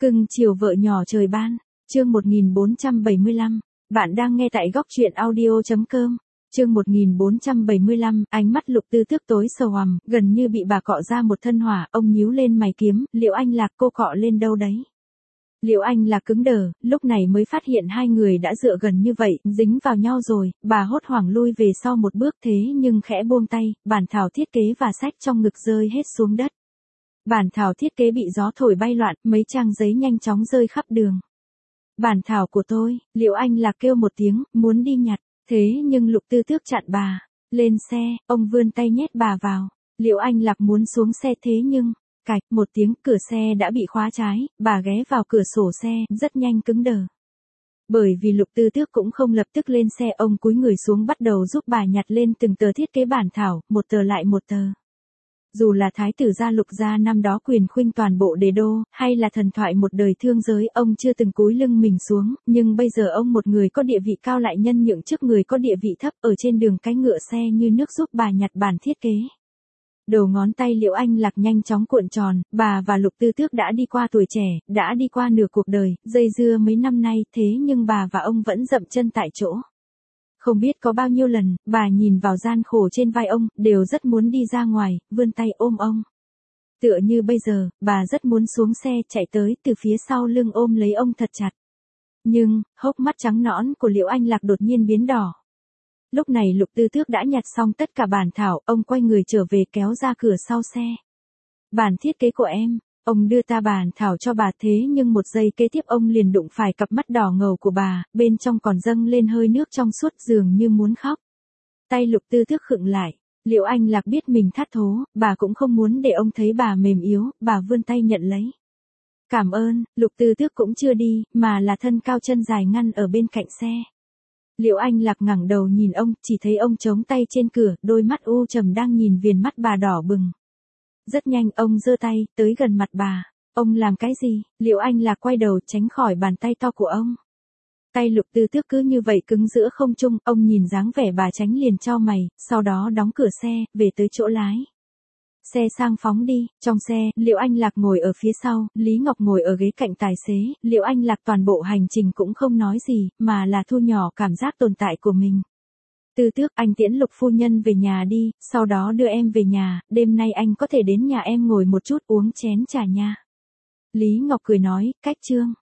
Cưng chiều vợ nhỏ trời ban, chương 1475, bạn đang nghe tại góc truyện audio.com. Chương 1475, ánh mắt Lục Tư Tước tối sầu hoằm, gần như bị bà cọ ra một thân hỏa, ông nhíu lên mày kiếm, Liễu Anh Lạc cô cọ lên đâu đấy? Liễu Anh Lạc cứng đờ, lúc này mới phát hiện hai người đã dựa gần như vậy, dính vào nhau rồi, bà hốt hoảng lui về sau một bước thế nhưng khẽ buông tay, bản thảo thiết kế và sách trong ngực rơi hết xuống đất. Bản thảo thiết kế bị gió thổi bay loạn, mấy trang giấy nhanh chóng rơi khắp đường. Bản thảo của tôi, Liễu Anh Lạc kêu một tiếng, muốn đi nhặt, thế nhưng Lục Tư Tước chặn bà. Lên xe, ông vươn tay nhét bà vào. Liễu Anh Lạc muốn xuống xe thế nhưng, cạch một tiếng, cửa xe đã bị khóa trái, bà ghé vào cửa sổ xe, rất nhanh cứng đờ. Bởi vì Lục Tư Tước cũng không lập tức lên xe, ông cúi người xuống bắt đầu giúp bà nhặt lên từng tờ thiết kế bản thảo, một tờ lại một tờ. Dù là thái tử gia Lục gia năm đó quyền khuynh toàn bộ đế đô, hay là thần thoại một đời thương giới, ông chưa từng cúi lưng mình xuống, nhưng bây giờ ông một người có địa vị cao lại nhân nhượng trước người có địa vị thấp, ở trên đường cái ngựa xe như nước giúp bà nhặt bản thiết kế. Đầu ngón tay Liễu Anh Lạc nhanh chóng cuộn tròn, bà và Lục Tư Tước đã đi qua tuổi trẻ, đã đi qua nửa cuộc đời, dây dưa mấy năm nay, thế nhưng bà và ông vẫn dậm chân tại chỗ. Không biết có bao nhiêu lần, bà nhìn vào gian khổ trên vai ông, đều rất muốn đi ra ngoài, vươn tay ôm ông. Tựa như bây giờ, bà rất muốn xuống xe, chạy tới từ phía sau lưng ôm lấy ông thật chặt. Nhưng, hốc mắt trắng nõn của Liễu Anh Lạc đột nhiên biến đỏ. Lúc này Lục Tư Tước đã nhặt xong tất cả bản thảo, ông quay người trở về kéo ra cửa sau xe. Bản thiết kế của em. Ông đưa ta bản thảo cho bà thế nhưng một giây kế tiếp ông liền đụng phải cặp mắt đỏ ngầu của bà, bên trong còn dâng lên hơi nước trong suốt dường như muốn khóc. Tay Lục Tư Tước khựng lại, Liễu Anh Lạc biết mình thất thố, bà cũng không muốn để ông thấy bà mềm yếu, bà vươn tay nhận lấy. Cảm ơn, Lục Tư Tước cũng chưa đi, mà là thân cao chân dài ngăn ở bên cạnh xe. Liễu Anh Lạc ngẩng đầu nhìn ông, chỉ thấy ông chống tay trên cửa, đôi mắt u trầm đang nhìn viền mắt bà đỏ bừng. Rất nhanh ông giơ tay, tới gần mặt bà. Ông làm cái gì? Liễu Anh Lạc quay đầu tránh khỏi bàn tay to của ông. Tay Lục Tư Tước cứ như vậy cứng giữa không trung, ông nhìn dáng vẻ bà tránh liền chau mày, sau đó đóng cửa xe, về tới chỗ lái. Xe sang phóng đi, trong xe, Liễu Anh Lạc ngồi ở phía sau, Lý Ngọc ngồi ở ghế cạnh tài xế, Liễu Anh Lạc toàn bộ hành trình cũng không nói gì, mà là thu nhỏ cảm giác tồn tại của mình. Tư Tước, anh tiễn Lục phu nhân về nhà đi, sau đó đưa em về nhà, đêm nay anh có thể đến nhà em ngồi một chút uống chén trà nha. Lý Ngọc cười nói, cách chương.